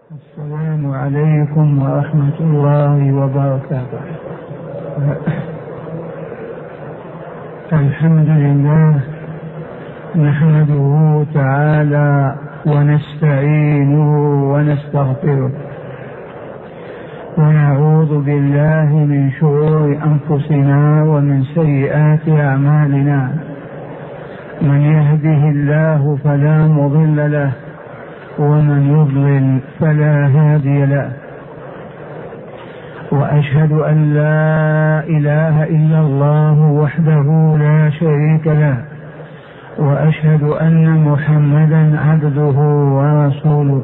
السلام عليكم ورحمة الله وبركاته. الحمد لله نحمده تعالى ونستعينه ونستغفره ونعوذ بالله من شرور أنفسنا ومن سيئات أعمالنا. من يهده الله فلا مضل له ومن يضلل فلا هادي له، وأشهد أن لا إله إلا الله وحده لا شريك له، وأشهد أن محمدا عبده ورسوله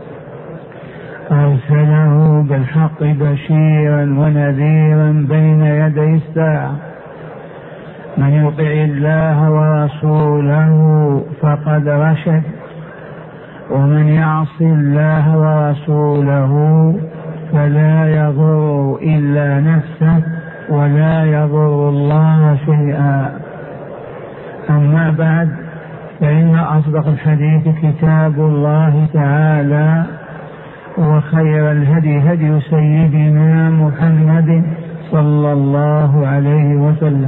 أرسله بالحق بشيرا ونذيرا بين يدي الساعة. من يطع الله ورسوله فقد رشد، ومن يعص الله ورسوله فلا يضر إلا نفسه ولا يضر الله شيئا. أما بعد، فإن أصدق الحديث كتاب الله تعالى، وخير الهدي هدي سيدنا محمد صلى الله عليه وسلم،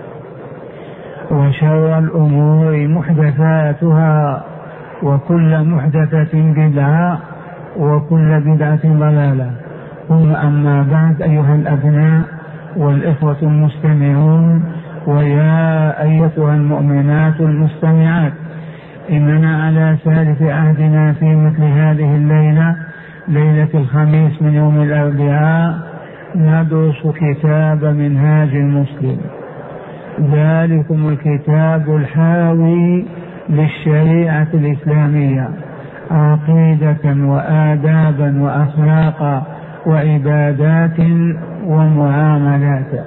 وشر الأمور محدثاتها، وكل محدثة بدعة، وكل بدعة ضلالة. ثم أما بعد، أيها الأبناء والإخوة المستمعون، ويا أيتها المؤمنات المستمعات، إننا على ثالث عهدنا في مثل هذه الليلة، ليلة الخميس من يوم الأربعاء، ندرس كتاب منهاج المسلم، ذلكم الكتاب الحاوي للشريعة الإسلامية، عقيدة وآدابا وأخلاقا وعبادات ومعاملات.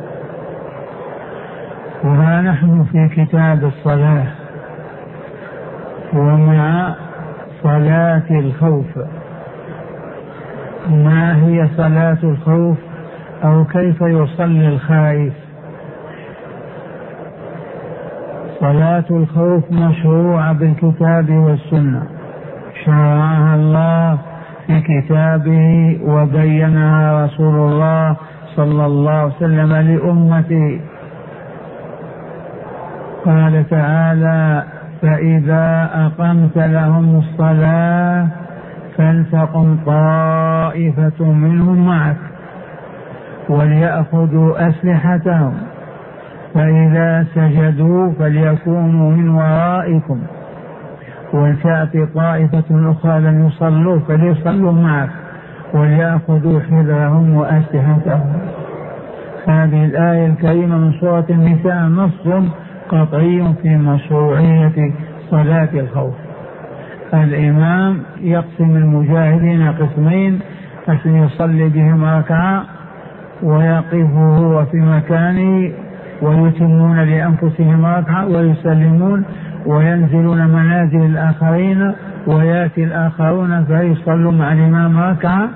وها نحن في كتاب الصلاة، ومع صلاة الخوف. ما هي صلاة الخوف، أو كيف يصلي الخائف؟ صلاة الخوف مشروعة بالكتاب والسنة، شرعها الله في كتابه وبينها رسول الله صلى الله عليه وسلم لأمته. قال تعالى: فإذا أقمت لهم الصلاة فلتقم طائفة منهم معك وليأخذوا أسلحتهم، فإذا سجدوا فليكونوا من ورائكم، ولتأتي طائفة أخرى لم يصلوا فليصلوا معك وليأخذوا حذرهم وأسلحتهم. هذه الآية الكريمة من سورة النساء نص قطعي في مشروعية صلاة الخوف. الإمام يقسم المجاهدين قسمين، عشان يصلي بهم ركعة ويقف هو في مكانه، ويتمون لأنفسهم ركعة ويسلمون وينزلون منازل الآخرين، ويأتي الآخرون فيصلوا مع الإمام ركعة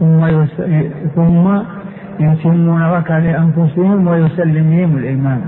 ثم يتمون ركعة لأنفسهم ويسلمهم الإمام.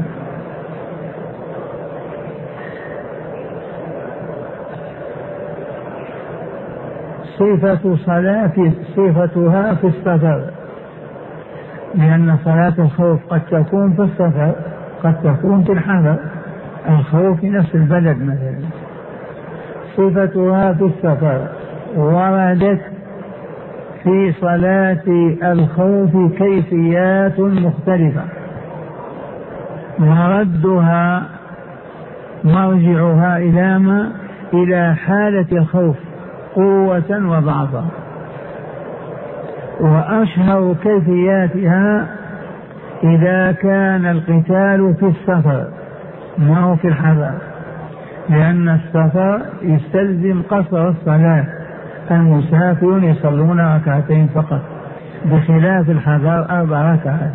صفتها في السفر، لأن صلاة الخوف قد تكون في السفر، قد تكون في الحضر. الخوف في نفس البلد مثلا. صفتها في السفر. وردت في صلاة الخوف كيفيات مختلفة، مرجعها إلى حالة الخوف قوة وضعفا. وأشهر كيفياتها إذا كان القتال في السفر ما هو في الحضر، لأن السفر يستلزم قصر الصلاة، المسافرون يصلون ركعتين فقط، بخلاف الحضر 4 ركعات.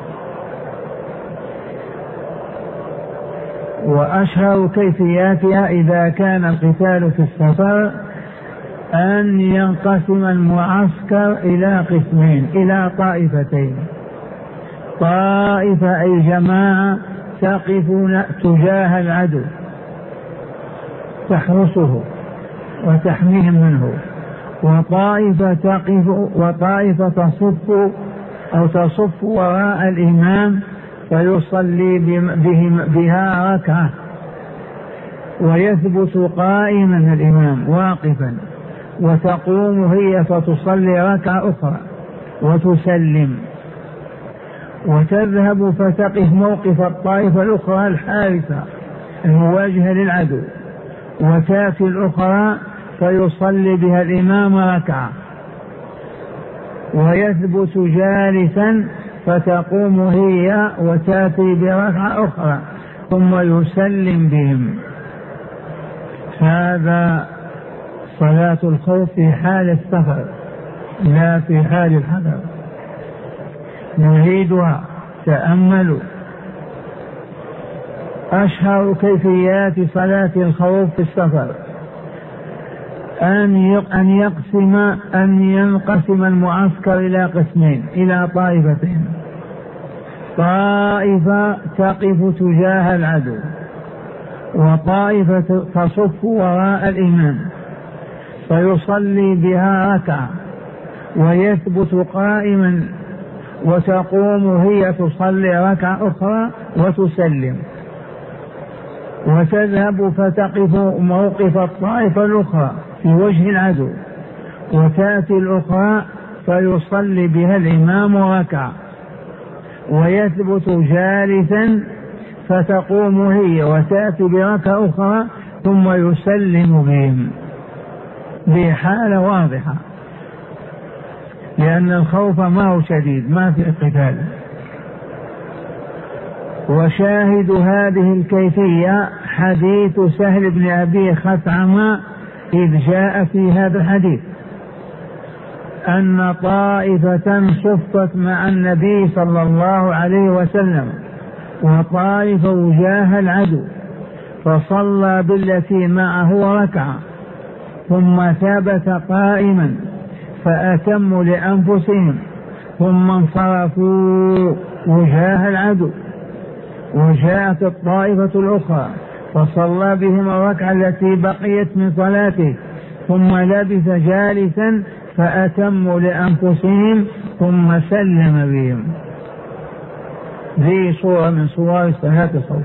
وأشهر كيفياتها إذا كان القتال في السفر أن ينقسم المعسكر إلى قسمين، إلى طائفتين. طائفة أي جماعة تقفون تجاه العدو تحرسه وتحميهم منه، وطائفة تصف وراء الإمام فيصلي بها ركعة، ويثبت قائما الإمام واقفا، وتقوم هي فتصلي ركعة أخرى وتسلم، وتذهب فتقف موقف الطائفة الأخرى الحارسة المواجهة للعدو، وتأتي الأخرى فيصلي بها الإمام ركعة، ويثبت جالسا فتقوم هي وتأتي بركعة أخرى ثم يسلم بهم. هذا صلاة الخوف في حال السفر لا في حال الحضر. نعيدها، تأملوا. أشهر كيفيات صلاة الخوف في السفر أن ينقسم المعسكر إلى قسمين، إلى طائفتين: طائفة تقف تجاه العدو، وطائفة تصف وراء الإمام فيصلي بها ركعة ويثبت قائما، وتقوم هي تصلي ركعة أخرى وتسلم، وتذهب فتقف موقف الطائفة الأخرى في وجه العدو، وتأتي الأخرى فيصلي بها الإمام ركعة، ويثبت جالسا فتقوم هي وتأتي بركعة أخرى ثم يسلم بهم. بحالة واضحة، لأن الخوف ما هو شديد، ما في قتال. وشاهد هذه الكيفية حديث سهل بن أبي خثعم إذ جاء في هذا الحديث أن طائفة صفت مع النبي صلى الله عليه وسلم وطائفة وجاه العدو، فصلى بالتي معه ركعة ثم ثبت قائما فأتموا لأنفسهم، ثم انصرفوا وجاه العدو، وجاءت الطائفة الأخرى فصلى بهم الركعة التي بقيت من صلاته، ثم لبث جالسا فأتموا لأنفسهم ثم سلم بهم. ذي صورة من صور صلاة الخوف.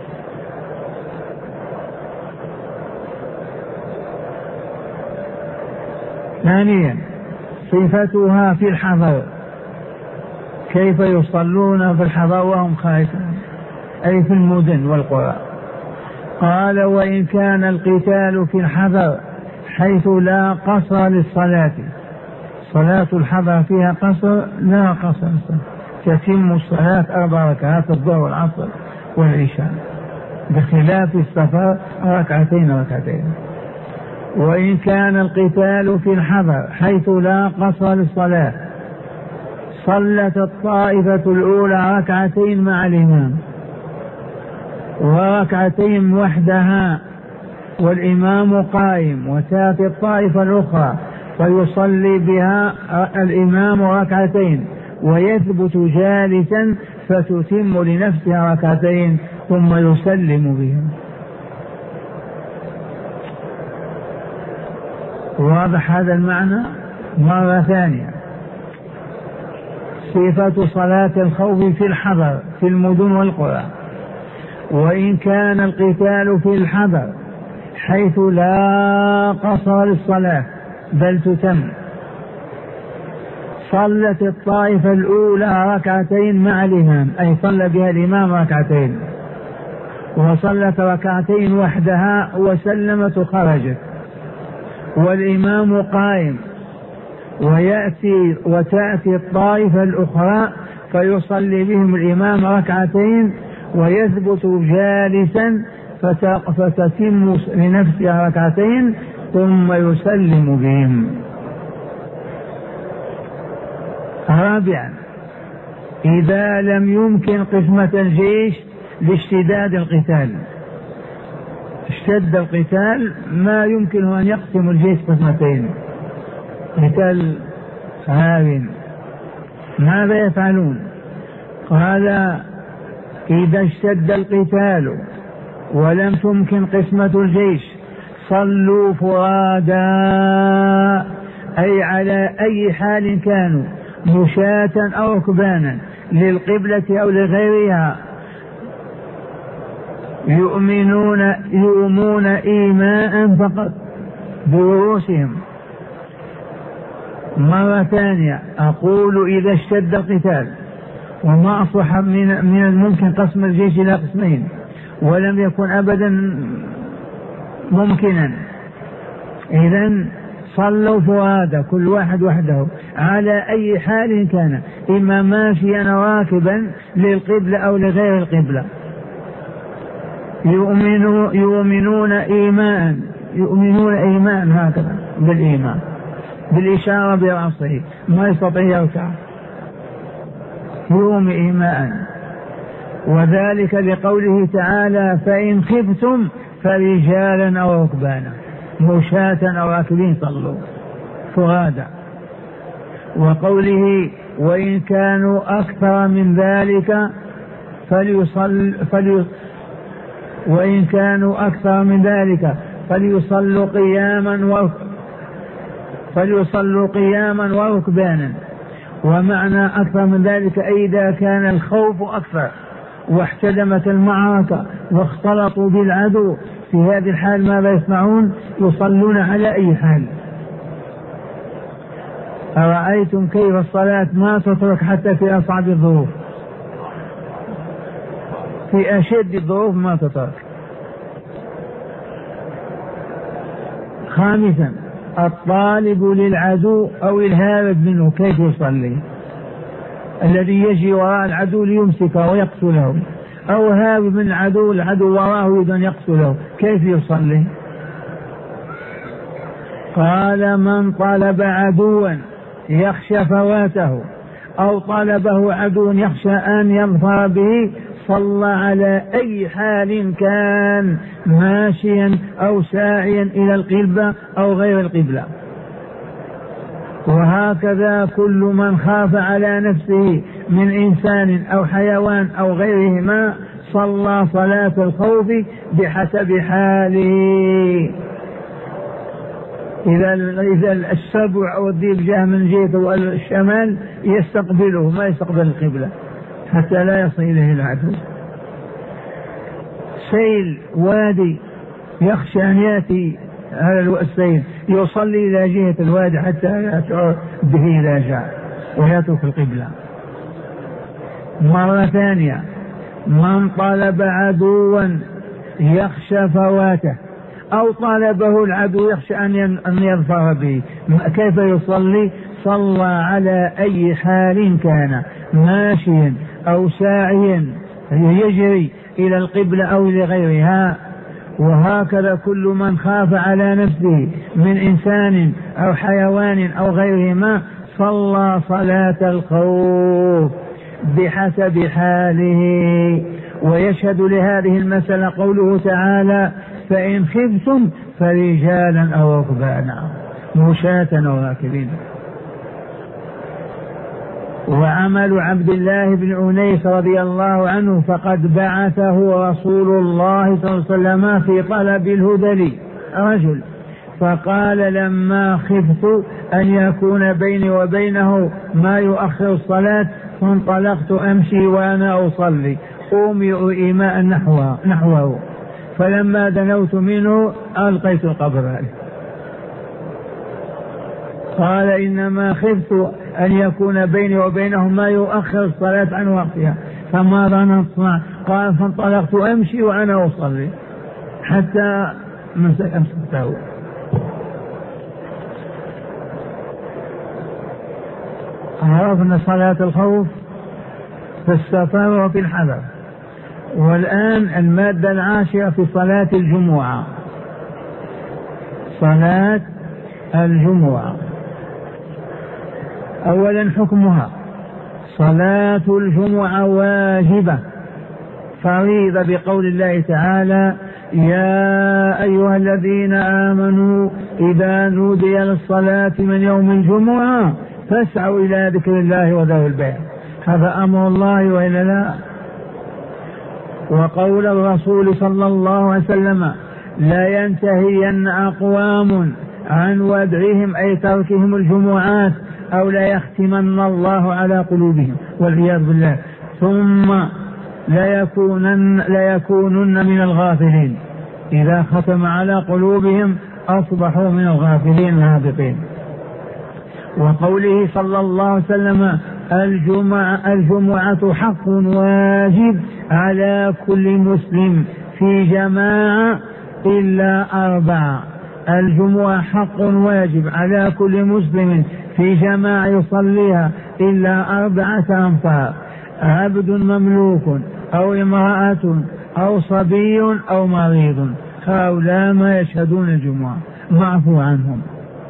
ثانيا صفتها في الحضر، كيف يصلون في الحضر وهم خائفون، أي في المدن والقرى. قال: وإن كان القتال في الحضر حيث لا قصر للصلاة، صلاة الحضر فيها قصر لا قصر، تتم الصلاة 4 ركعات الظهر والعصر والعشاء، بخلاف السفر 2 وإن كان القتال في الحضر حيث لا قصر للصلاة صلت الطائفة الأولى 2 مع الإمام و2 وحدها والإمام قائم، وتأتي الطائفة الأخرى فيصلي بها الإمام 2 ويثبت جالسا فتتم لنفسها 2 ثم يسلم بهم. واضح هذا المعنى؟ مرة ثانية، صفة صلاة الخوف في الحضر في المدن والقرى. وإن كان القتال في الحضر حيث لا قصر للصلاة بل تتم، صلت الطائفة الأولى 2 مع الإمام، أي صلى بها الإمام 2 وصلت 2 وحدها وسلمت وخرجت، والإمام قائم، وتأتي الطائفة الأخرى فيصلي بهم الإمام 2 ويثبت جالسا فتتم لنفسها 2 ثم يسلم بهم. رابعا، إذا لم يمكن قسمة الجيش لاشتداد القتال، اشتد القتال ما يمكن أن يقسم الجيش قسمتين، قتال هاو، ماذا يفعلون؟ قال: إذا اشتد القتال ولم تمكن قسمة الجيش صلوا فرادا، أي على أي حال كانوا، مشاة أو ركبانا للقبلة أو لغيرها، يؤمنون إيماء فقط برؤوسهم. مرة ثانية أقول إذا اشتد القتال وما أصبح من الممكن قسم الجيش إلى قسمين ولم يكن أبدا ممكنا، إذن صلوا فرادى كل واحد وحده على أي حال كان، إما ماشيا راكبا للقبلة أو لغير القبلة. يؤمنون إيمان هكذا بالإيمان بالإشارة برأسه، ما يستطيع يركع، يؤمن إيمان. وذلك لقوله تعالى فإن خفتم فرجالا أو ركبانا، مشاة أو راكبين صلوا فرادى. وقوله وإن كانوا أكثر من ذلك وإن كانوا أكثر من ذلك فليصلوا قياما وركبانا. ومعنى أكثر من ذلك أي إذا كان الخوف أكثر واحتدمت المعركة واختلطوا بالعدو، في هذه الحال ماذا يصنعون؟ يصلون على أي حال. أرأيتم كيف الصلاة ما تترك حتى في أصعب الظروف، في أشد الظروف ما تترك. خامسا الطالب للعدو أو الهارب منه كيف يصلي؟ الذي يجي وراء العدو ليمسكه ويقتله، أو هارب من العدو وراه يريد أن يقتله، كيف يصلي؟ قال من طلب عدوا يخشى فواته أو طلبه عدو يخشى أن يظفر به صلى على أي حال كان، ماشيا أو ساعيا إلى القبلة أو غير القبلة. وهكذا كل من خاف على نفسه من إنسان أو حيوان أو غيرهما صلى صلاة الخوف بحسب حاله. إذا السبع أو الذئب جاء من جهة الشمال يستقبله، ما يستقبل القبلة حتى لا يصل إليه العدو. سيل وادي يخشى أن يأتي هذا السيل يصلي إلى جهة الوادي حتى يشعر به إذا جاء ويترك القبلة. مرة ثانية من طلب عدوا يخشى فواته أو طلبه العدو يخشى أن يظفر به، كيف يصلي؟ صلى على أي حال كان، ماشيا أو ساعيا يجري إلى القبلة أو لغيرها. وهكذا كل من خاف على نفسه من إنسان أو حيوان أو غيرهما صلى صلاة الخوف بحسب حاله. ويشهد لهذه المسألة قوله تعالى فإن خفتم فرجالا أو ركبانا، مشاة أو راكبين. وعمل عبد الله بن أنيس رضي الله عنه فقد بعثه رسول الله صلى الله عليه وسلم في طلب الهدل رجل، فقال لما خفت أن يكون بيني وبينه ما يؤخر الصلاة فانطلقت أمشي وأنا أصلي أومئ إيماء نحوه، فلما دنوت منه ألقيت القبر عليه. قال إنما خفت أن يكون بيني وبينه ما يؤخر الصلاة عن وقتها، فماذا نصنع؟ قال فانطلقت أمشي وأنا أصلي حتى أمسكته. عرفنا صلاة الخوف في السفر وفي الحذر. والآن المادة العاشرة في صلاة الجمعة. صلاة الجمعة أولا حكمها: صلاة الجمعة واجبة فريضة بقول الله تعالى يا أيها الذين آمنوا إذا نودي للصلاة من يوم الجمعة فاسعوا إلى ذكر الله وذروا البيع. هذا أمر الله وإلا لا؟ وقول الرسول صلى الله عليه وسلم لا ينتهين أقوام عن ودعهم أي تركهم الجمعات أو لا يختمن الله على قلوبهم والعياذ بالله، ثم لا يكونن من الغافلين، إذا ختم على قلوبهم أصبحوا من الغافلين الهابطين. وقوله صلى الله عليه وسلم الجمعة حق واجب على كل مسلم في جماعة إلا 4. الجمعة حق واجب على كل مسلم في جماعة يصليها إلا 4 أنفار: عبد مملوك أو امرأة أو صبي أو مريض، هؤلاء ما يشهدون الجمعة، معفو عنهم.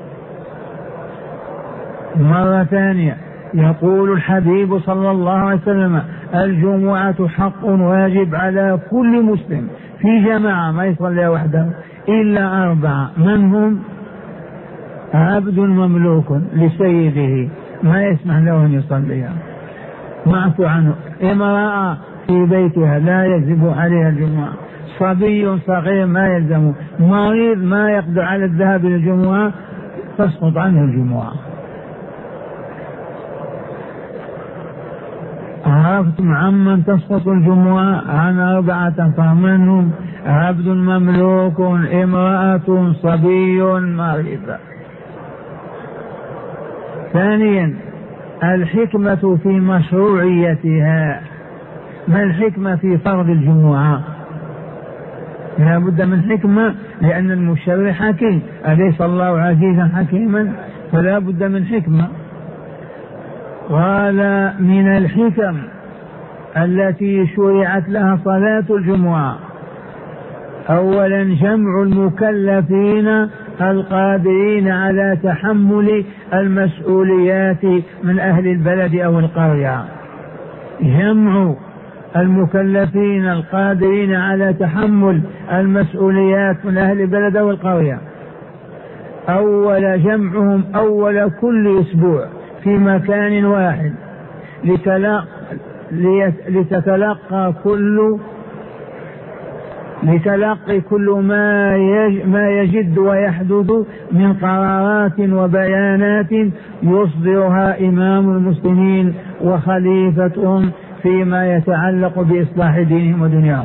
مرة ثانية يقول الحبيب صلى الله عليه وسلم الجمعة حق واجب على كل مسلم في جماعة ما يصلي وحده إلا 4. من هم؟ عبد مملوك لسيده ما يسمح له أن يصليها، معفو عنه. امرأة في بيتها لا يجب عليها الجمعة. صبي صغير ما يلزمه. مريض ما يقدر على الذهاب إلى الجمعة تسقط عنه الجمعة. عرفتم عمن تسقط الجمعة؟ عن 4 فمنهم عبد مملوك، امرأة، صبي، مريض. ثانيا الحكمة في مشروعيتها. ما الحكمة في فرض الجمعة؟ لا بد من حكمة، لأن المشرع حكيم، أليس الله عزيزا حكيما؟ فلا بد من حكمة. قال من الحكم التي شرعت لها صلاة الجمعة: أولا جمع المكلفين القادرين على تحمل المسؤوليات من أهل البلد أو القرية. جمع المكلفين القادرين على تحمل المسؤوليات من أهل البلد أو القرية، أول جمعهم أول كل أسبوع في مكان واحد لتلقي كل ما يجد ويحدث من قرارات وبيانات يصدرها إمام المسلمين وخليفتهم فيما يتعلق بإصلاح دينهم ودنياهم.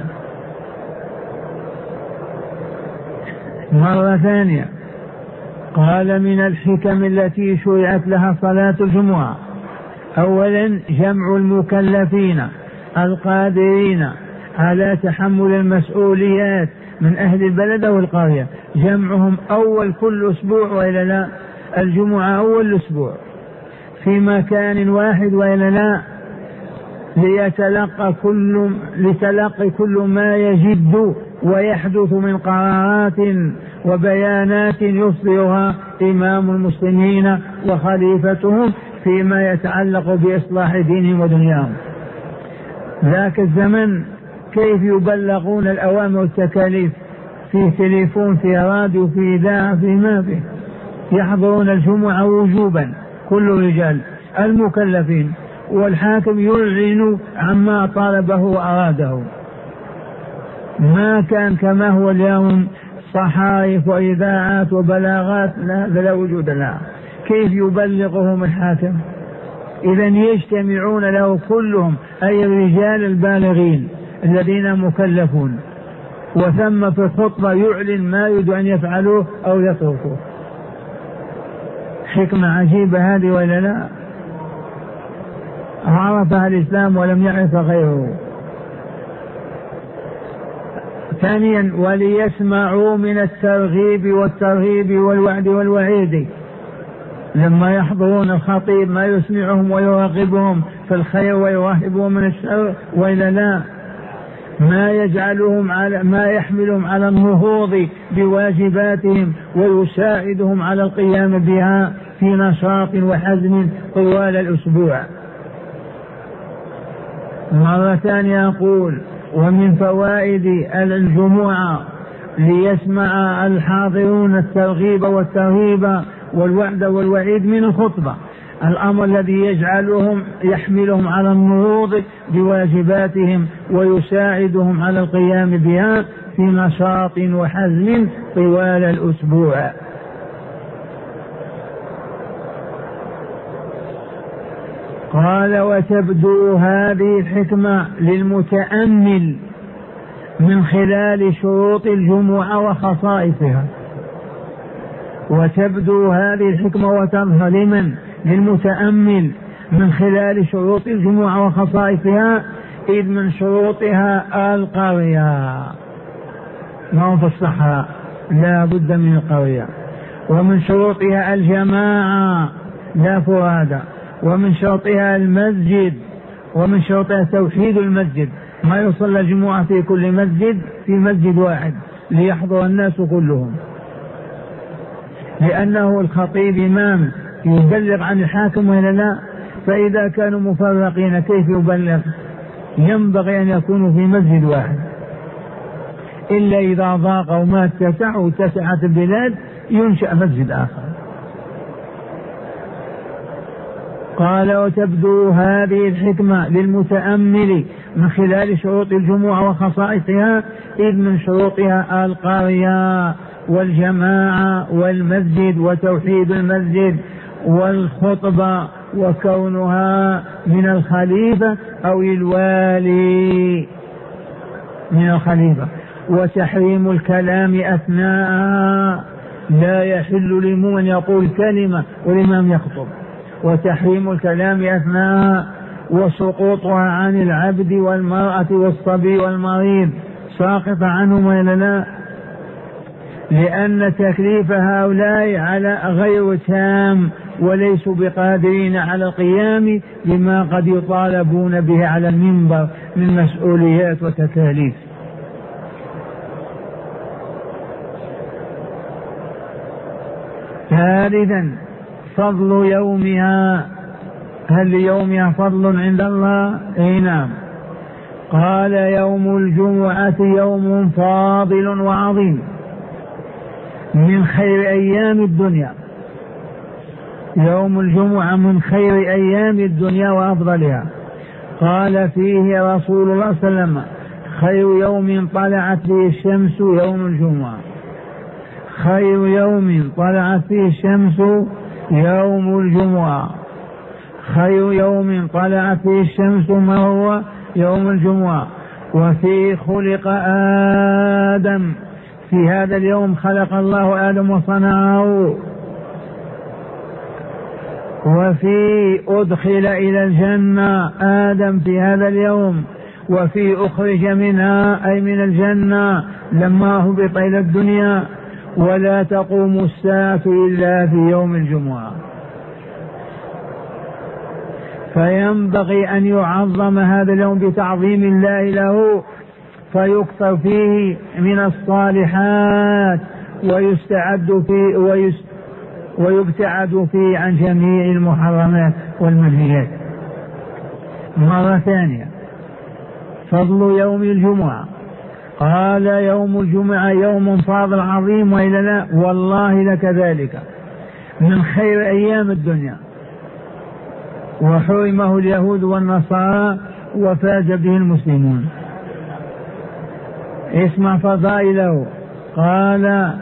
مرة ثانية قال من الحكم التي شرعت لها صلاة الجمعة: أولا جمع المكلفين القادرين على تحمل المسؤوليات من أهل البلد والقرية، جمعهم أول كل أسبوع، وإلا لا؟ الجمعة أول أسبوع في مكان واحد، وإلا لا؟ لتلقي كل ما يجد ويحدث من قرارات وبيانات يصدرها إمام المسلمين وخليفتهم فيما يتعلق بإصلاح دينهم ودنياهم. ذاك الزمن كيف يبلغون الأوامر والتكاليف؟ في تليفون، في راديو، في إذاعة، في ما فيه. يحضرون الجمعة وجوبا كل رجال المكلفين، والحاكم يعلن عما طالبه وأراده. ما كان كما هو اليوم صحائف وإذاعات وبلاغات، لا وجود لها. كيف يبلغهم الحاكم؟ إذن يجتمعون له كلهم، أي الرجال البالغين الذين مكلفون، وثم في الخطبة يعلن ما يريد أن يفعلوه أو يتركوه. حكمة عجيبة هذه ولا لا؟ عرفها الإسلام ولم يعرف غيره. ثانيا وليسمعوا من الترغيب والترهيب والوعد والوعيد. لما يحضرون الخطيب ما يسمعهم ويراقبهم في الخير ويراهبهم من الشر، وإلا لا؟ ما يحملهم على النهوض بواجباتهم ويساعدهم على القيام بها في نشاط وحزم طوال الأسبوع. مرة ثانية أقول: ومن فوائد الجمعة ليسمع الحاضرون الترغيب والترهيب والوعد والوعيد من الخطبة، الأمر الذي يحملهم على النهوض بواجباتهم ويساعدهم على القيام بها في نشاط وحزم طوال الأسبوع. قال وتبدو هذه الحكمة للمتأمل من خلال شروط الجمعة وخصائصها. وتبدو هذه الحكمة وتظهر لمن؟ للمتأمل من خلال شروط الجمعة وخصائصها، إذ من شروطها القرية، ما هو في الصحراء، لا بد من القرية. ومن شروطها الجماعة لا فرادى. ومن شروطها المسجد. ومن شروطها توحيد المسجد، ما يصلى الجمعة في كل مسجد في مسجد واحد ليحضر الناس كلهم، لأنه الخطيب إمام يبلغ عن الحاكم ولا لا؟ فإذا كانوا مفرقين كيف يبلغ؟ ينبغي أن يكونوا في مسجد واحد، إلا إذا ضاق وما اتسع واتسعت البلاد ينشأ مسجد آخر. قال وتبدو هذه الحكمة للمتأمل من خلال شروط الجمعة وخصائصها، إذ من شروطها القرية والجماعة والمسجد وتوحيد المسجد والخطبة وكونها من الخليفة أو الوالي من الخليفة، وتحريم الكلام أثناء، لا يحل لمن يقول كلمة والإمام يخطب، وتحريم الكلام أثناء، وسقوطها عن العبد والمرأة والصبي والمريض ساقط عنهم ولا لا؟ لأن تكليف هؤلاء على غير تام وليسوا بقادرين على القيام بما قد يطالبون به على المنبر من مسؤوليات وتكاليف. ثالثا فضل يومها، هل ليومها فضل عند الله؟ اي نعم. قال يوم الجمعة يوم فاضل وعظيم من خير أيام الدنيا. يوم الجمعة من خير أيام الدنيا وأفضلها. قال فيه رسول الله صلى الله عليه وسلم خير يوم طلعت فيه الشمس يوم الجمعة. خير يوم طلعت فيه الشمس يوم الجمعة. خير يوم طلعت فيه الشمس ما هو؟ يوم الجمعة. وفيه خلق آدم، في هذا اليوم خلق الله آدم وصنعه. وفي أدخل إلى الجنة آدم في هذا اليوم. وفي أخرج منها أي من الجنة لما هبط إلى الدنيا. ولا تقوم الساعة إلا في يوم الجمعة. فينبغي أن يعظم هذا اليوم بتعظيم الله له، فيكثر فيه من الصالحات ويبتعد فيه عن جميع المحرمات والمنهيات. مرة ثانية فضل يوم الجمعة. قال يوم الجمعة يوم فاضل عظيم وإلا لا؟ والله لكذلك من خير أيام الدنيا، وحرمه اليهود والنصارى وفاز به المسلمون. اسمع فضائله. قال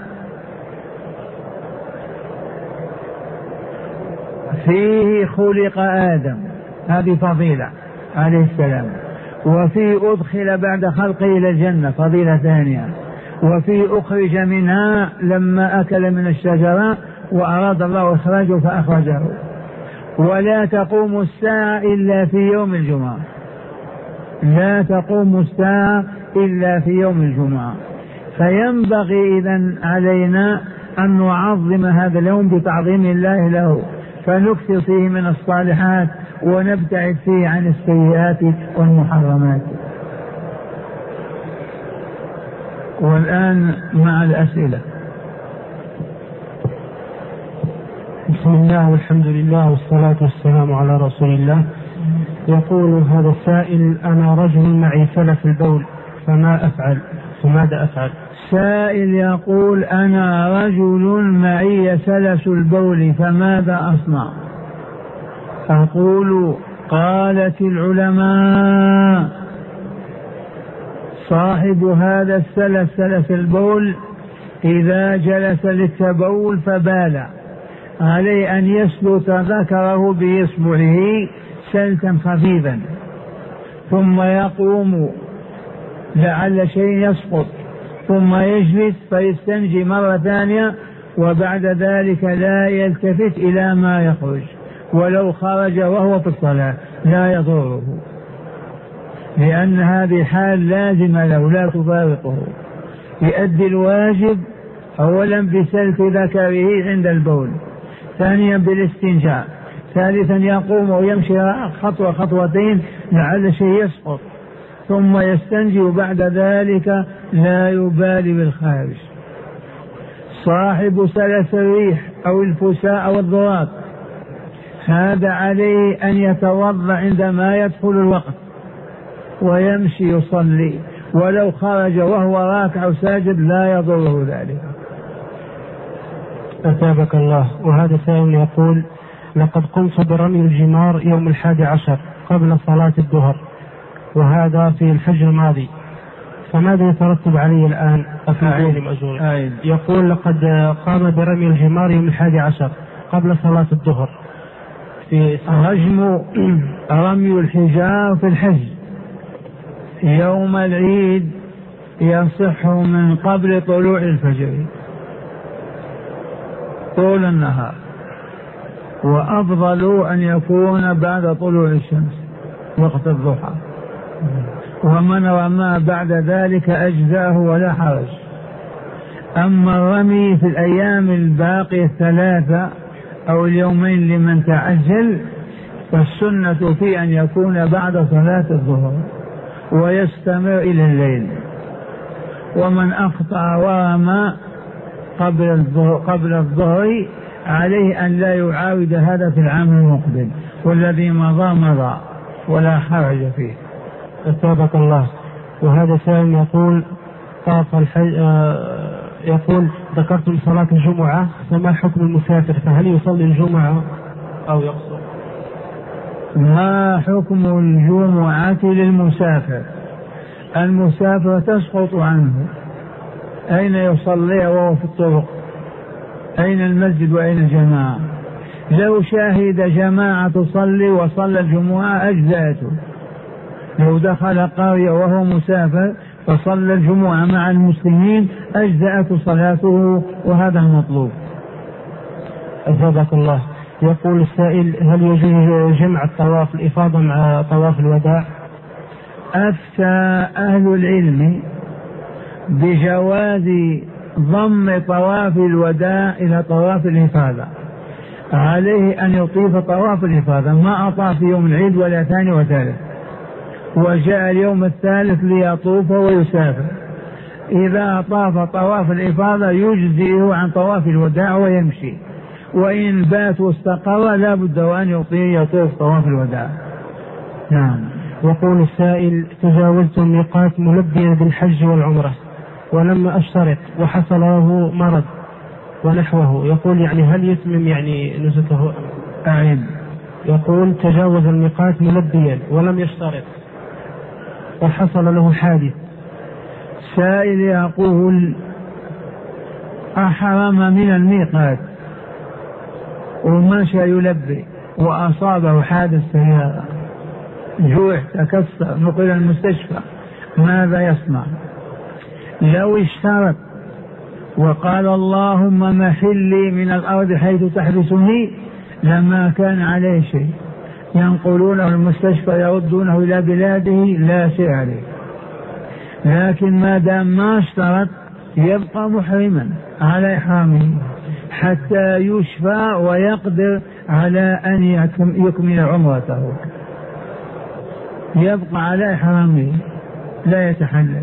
فيه خلق آدم، هذه فضيلة عليه السلام. وفيه أدخل بعد خلقه إلى الجنة، فضيلة ثانية. وفيه أخرج منها لما أكل من الشجرة وأراد الله إخراجه فأخرجه. ولا تقوم الساعة إلا في يوم الجمعة. لا تقوم الساعة إلا في يوم الجمعة. فينبغي إذن علينا أن نعظم هذا اليوم بتعظيم الله له، فنكثر فيه من الصالحات ونبتعد فيه عن السيئات والمحرمات. والآن مع الأسئلة. بسم الله والحمد لله والصلاة والسلام على رسول الله. يقول هذا السائل: أنا رجل معي سلف البول فماذا أفعل؟ سائل يقول: أنا رجل معي سلس البول فماذا أصنع؟ أقول: قالت العلماء: صاحب هذا السلس سلس البول إذا جلس للتبول فبال عليه أن يسلت ذكره بإصبعه سلتا خفيفا ثم يقوم لعل شيء يسقط ثم يجلس فيستنجي مرة ثانية، وبعد ذلك لا يلتفت إلى ما يخرج، ولو خرج وهو في الصلاة لا يضره، لأن هذه حال لازمة له لا تفارقه. يؤدي الواجب أولا بسلك ذكره عند البول، ثانيا بالاستنجاء، ثالثا يقوم ويمشي خطوة خطوتين لعل شيء يسقط ثم يستنجي، وبعد ذلك لا يبالي بالخارج. صاحب سلس الريح أو الفساء أو الضراب هذا عليه أن يتوضأ عندما يدخل الوقت ويمشي يصلي، ولو خرج وهو راكع أو ساجد لا يضره ذلك. أثابك الله. وهذا سائل يقول: لقد قمت برمي الجمار يوم 11 قبل صلاة الظهر، وهذا في الفجر الماضي، فماذا يترتب عليه الآن؟ يقول: لقد قام برمي الجمار يوم 11 قبل صلاة الظهر. في رمي الحجار في الحج يوم العيد يصح من قبل طلوع الفجر طول النهار، وأفضل أن يكون بعد طلوع الشمس وقت الضحى، ومن رمى بعد ذلك أجزاه ولا حرج. أما الرمي في الأيام الباقية الثلاثة أو اليومين لمن تعجل فالسنة في أن يكون بعد صلاة الظهر ويستمر إلى الليل، ومن أخطأ ورمى قبل الظهر عليه أن لا يعاود هذا في العام المقبل، والذي مضى ولا حرج فيه. أثابك الله. وهذا سائل يقول: يقول: ذكرتم صلاة الجمعة، فما حكم المسافر؟ فهل يصلي الجمعة أو يقصر؟ ما حكم الجمعة للمسافر؟ المسافر تسقط عنه، أين يصلي وهو في الطرق؟ أين المسجد وأين الجماعة؟ لو شاهد جماعة تصلي وصلى الجمعة أجزاته، لو دخل قرية وهو مسافر فصلى الجمعة مع المسلمين أجزأت صلاته، وهذا المطلوب. أثابك الله. يقول السائل: هل يجوز جمع الطواف الإفاضة مع طواف الوداع؟ أفتى أهل العلم بجواز ضم طواف الوداع إلى طواف الإفاضة، عليه أن يطيف طواف الإفاضة، ما أطاف يوم العيد ولا ثاني وثالث، وجاء اليوم الثالث ليطوف ويسافر، إذا طاف طواف الإفاضة يجزئه عن طواف الوداع ويمشي، وإن بات واستقر لا بد أن يطوف طواف الوداع. نعم. يقول السائل: تجاوزت الميقات ملبيا بالحج والعمرة ولم أشترط وحصل له مرض ونحوه، يقول يعني هل يتمم يعني نسكه؟ أعيد. يقول: تجاوز الميقات ملبيا ولم يشترط وحصل له حادث. سائل يقول: أحرم من الميقات ومشى يلبي وأصابه حادث سيارة، جوع تكسر نقل المستشفى، ماذا يصنع؟ لو اشترط وقال اللهم محلي من الأرض حيث تحبسني لما كان عليه شيء، ينقلونه المستشفى يردونه إلى بلاده لا شيء عليه، لكن ما دام ما اشترط يبقى محرما على إحرامه حتى يشفى ويقدر على أن يكمل عمرته، يبقى على إحرامه لا يتحلل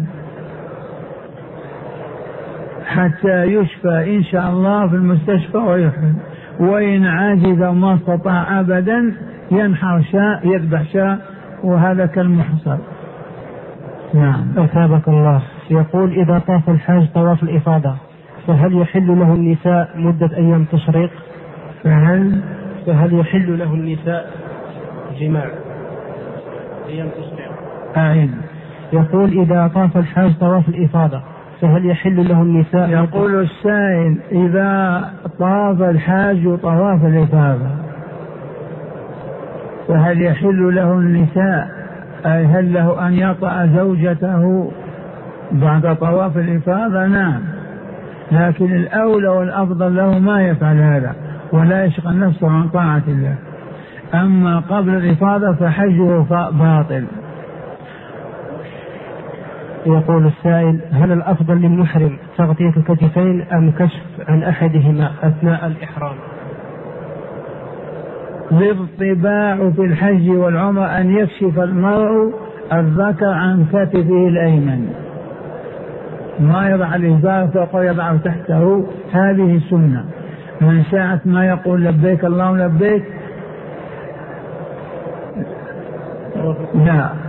حتى يشفى إن شاء الله في المستشفى ويحرم، وإن عجز وما استطاع أبدا ينحر شاء يذبح شاء، وهذا كالمحصر. نعم. أثابك الله. يقول: إذا طاف الحاج طواف الإفاضة فهل يحل له النساء مدة أيام تشريق؟ فهل يحل له النساء جماع أيام تشريق؟ أعيد. يقول: إذا طاف الحاج طواف الإفاضة فهل يحل له النساء؟ يقول السائل: إذا طاف الحاج طواف الإفاضة فهل يحل له النساء، أي هل له أن يطأ زوجته بعد طواف الإفاضة؟ نعم، لكن الأولى والأفضل له ما يفعل هذا ولا يشغل نفسه عن طاعة الله. أما قبل الإفاضة فحجه باطل. يقول السائل: هل الأفضل للمحرم تغطية الكتفين أم كشف عن أحدهما أثناء الإحرام؟ الطباع في الحج والعمرة أن يكشف المرء الذكر عن كتفه الأيمن، ما يضع الإزار فوق ويضع تحته، هذه سنة. من ساعة ما يقول لبيك اللهم لبيك لا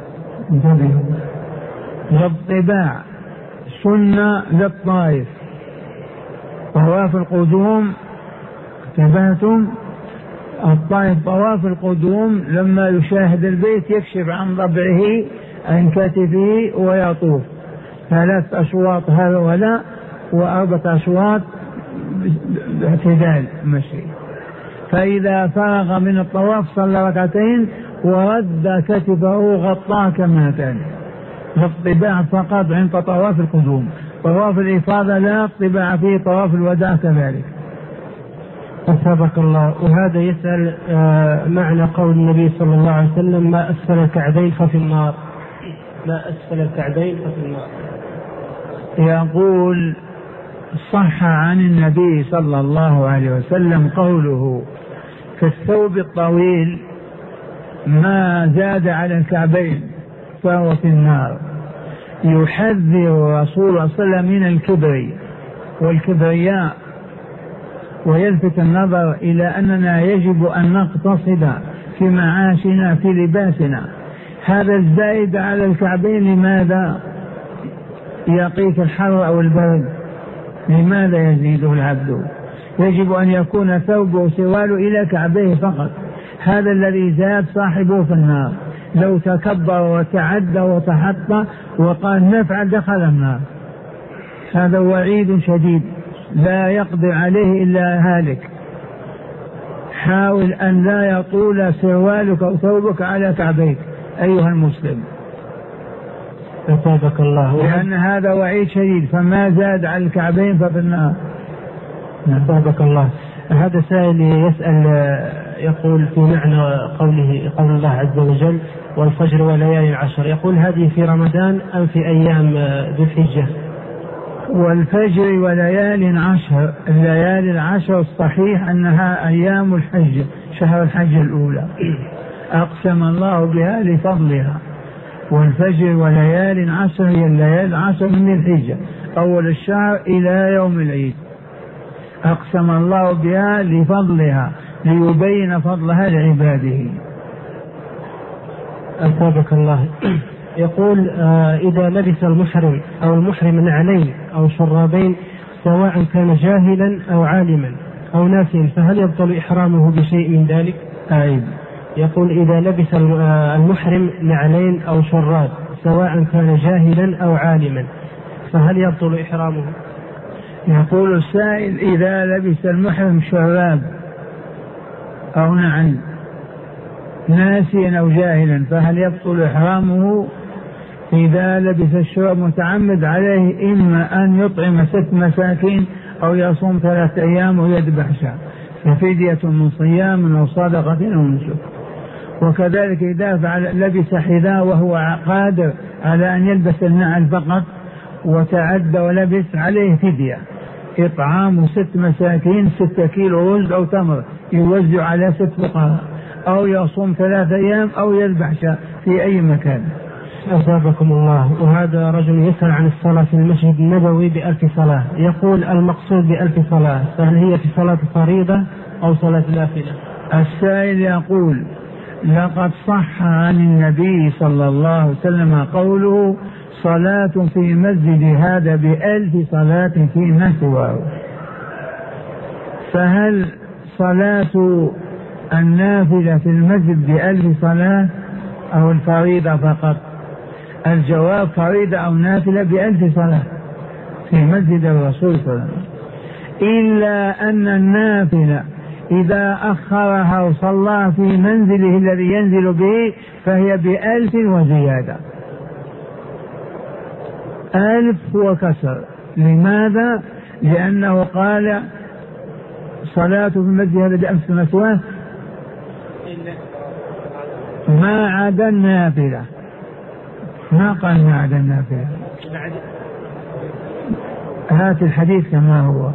للطباع سنة للطائف. طواف القدوم انتبهتم؟ الطائف طواف القدوم لما يشاهد البيت يكشف عن ضبعه عن كتفه ويطوف 3 أشواط هذا ولا، و4 أشواط باعتدال مشي. فإذا فرغ من الطواف صلى ركعتين ورد كتفه غطاه كما كان. للطباع فقط عند طواف القدوم، طواف الإفاضة لا طباع فيه، طواف الوداع كذلك. أثابك الله. وهذا يسأل معنى قول النبي صلى الله عليه وسلم: ما أسفل الكعبين ففي النار. ما أسفل الكعبين ففي النار. يقول: صح عن النبي صلى الله عليه وسلم قوله: في الثوب الطويل ما زاد على الكعبين فهو في النار. يحذر رسول الله صلى الله عليه وسلم من الكبر والكبرياء، ويلفت النظر إلى أننا يجب أن نقتصد في معاشنا في لباسنا. هذا الزائد على الكعبين لماذا؟ يقيك الحر أو البرد، لماذا يزيده العبد؟ يجب أن يكون ثوبه سواله إلى كعبيه فقط. هذا الذي زاد صاحبه في النار. لو تكبر وتعدى وتحطى وقال نفعل دخل النار. هذا وعيد شديد لا يقدر عليه إلا هالك. حاول أن لا يطول سروالك أو ثوبك على كعبيك أيها المسلم، أثابك الله، لأن هذا وعيد شديد. فما زاد على الكعبين ففي النار. أثابك الله. هذا سائل يسأل يقول في معنى قول الله عز وجل: والفجر وليالي العشر. يقول: هذه في رمضان أم في أيام ذي الحجة؟ والفجر وليالي عشر، الليالي العشر الصحيح أنها أيام الحج، شهر الحج الأولى أقسم الله بها لفضلها. والفجر وليالي عشر هي الليالي العشر من الحجة، أول الشهر إلى يوم العيد، أقسم الله بها لفضلها ليبين فضلها لعباده. أثابك الله. يقول: إذا لبس المحرم أو المحرم نعلين أو شرابين سواء كان جاهلا أو عالما أو ناسيا فهل يبطل إحرامه بشيء من ذلك؟ يقول: إذا لبس المحرم نعلين أو شراب سواء كان جاهلا أو عالما فهل يبطل إحرامه؟ يقول السائل: إذا لبس المحرم شراب أو نعل ناسيا أو جاهلا فهل يبطل إحرامه؟ إذا لبس الشراب متعمد عليه إما أن يطعم 6 مساكين أو يصوم 3 أيام ويذبح شاة، ففدية من صيام أو صدقة أو نسك. وكذلك إذا لبس حذاء وهو قادر على أن يلبس النعل فقط وتعدى ولبس عليه فدية، إطعام 6 مساكين 6 كيلو رز أو تمر يوزع على 6 فقراء، أو يصوم 3 أيام أو يذبح شاة في أي مكان. أثابكم الله. وهذا رجل يسأل عن الصلاة في المسجد النبوي ب1000 صلاة. يقول: المقصود ب1000 صلاة فهل هي في صلاة فريضة أو صلاة نافلة؟ السائل يقول: لقد صح عن النبي صلى الله عليه وسلم قوله: صلاة في مسجد هذا ب1000 صلاة فيما سواه. فهل صلاة النافلة في المسجد ب1000 صلاة أو الفريضة فقط؟ الجواب: فريضة أو نافلة ب1000 صلاة في مسجد الرسول صلى الله عليه وسلم، إلا أن النافلة إذا أخرها وصلى في منزله الذي ينزل به فهي ب1000 وزيادة، 1000 وكسر. لماذا؟ لأنه قال صلاة في المسجد هذا بأمس مثواه ما عدا النافلة، ما قال ما عدا النافلة. هات الحديث كما هو.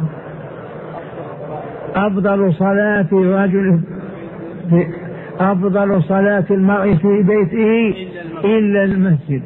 أفضل صلاة المرء في بيته إلا المسجد.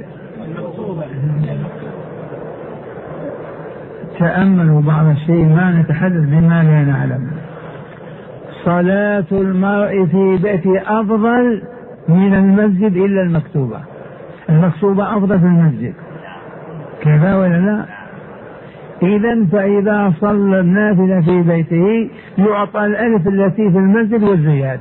تأملوا بعض الشيء، ما نتحدث بما لا نعلم. صلاة المرء في بيته أفضل من المسجد إلا المكتوبة. المكتوبة أفضل في المسجد، كذا ولا لا؟ إذن فإذا صلى النافلة في بيته يعطى 1000 التي في المسجد والزيادة،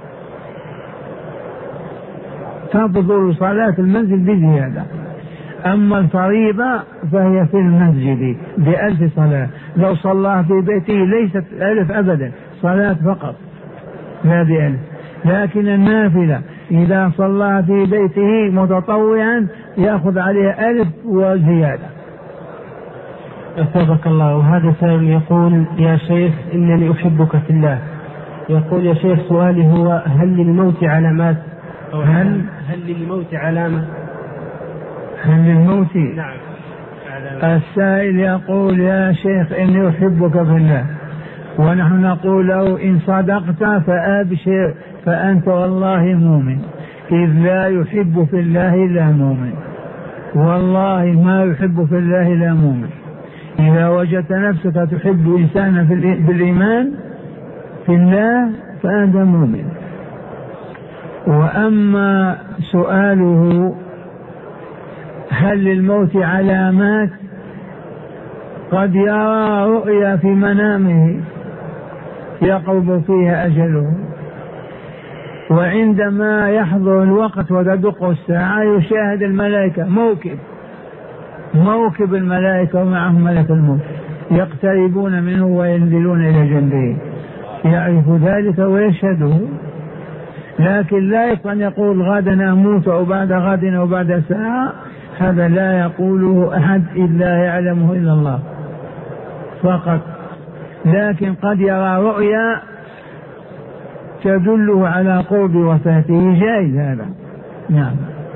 تفضل صلاة المسجد بزيادة. أما الفريضة فهي في المسجد ب1000 صلاة، لو صلى في بيته ليست 1000 أبدا، صلاة فقط لا ب1000. لكن النافلة إذا صلى في بيته متطوعا يأخذ عليه 1000 وزيادة. أثابك الله. وهذا سائل يقول: يا شيخ إنني أحبك في الله. يقول: يا شيخ سؤالي هو: هل للموت علامات؟ أو هل للموت علامة؟ هل للموت؟ نعم. السائل يقول: يا شيخ إني أحبك في الله، ونحن نقول له: إن صدقت فأبشر فأنت والله مؤمن، إذ لا يحب في الله إلا مؤمن، والله ما يحب في الله إلا مؤمن. إذا وجدت نفسك تحب إنسانا بالإيمان في الله فأنت مؤمن. وأما سؤاله هل للموت علامات، قد يرى رؤيا في منامه يقرب فيها أجله، وعندما يحضر الوقت وتدق الساعة يشاهد الملائكة موكب الملائكة ومعهم ملك الموت يقتربون منه وينزلون إلى جنبه، يعرف ذلك ويشهده. لكن لا يستطيع أن يقول غدا أموت أو بعد غد أو بعد ساعة، هذا لا يقوله أحد إلا يعلمه إلا الله فقط. لكن قد يرى رؤيا تدله على قرب وفاته، جائز هذا. نعم.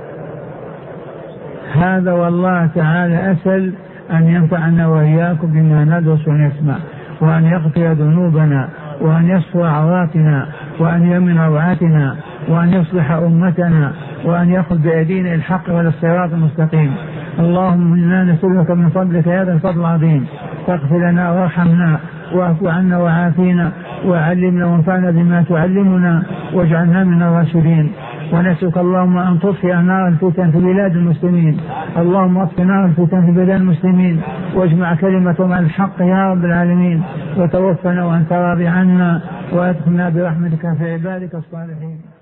هذا والله تعالى أسأل أن ينفعنا وإياكم بما ندرس ونسمع، وأن يغفر ذنوبنا، وأن يصفر عوراتنا، وأن يمن روعاتنا، وأن يصلح أمتنا، وأن يأخذ بأيدينا الحق ولا الصراط المستقيم. اللهم إنا نسألك من فضلك هذا الفضل العظيم، فاغفر لنا وارحمنا واعف عنا وعافينا وعلمنا وانفعنا بما تعلمنا واجعلنا من الراشدين. ونسألك اللهم أن تطفئ نار الفتن في بلاد المسلمين، اللهم اطفئ نار الفتن في بلاد المسلمين واجمع كلمتهم على الحق يا رب العالمين، وتوفنا وأنت راضي عنا، وأدخلنا برحمتك في عبادك الصالحين.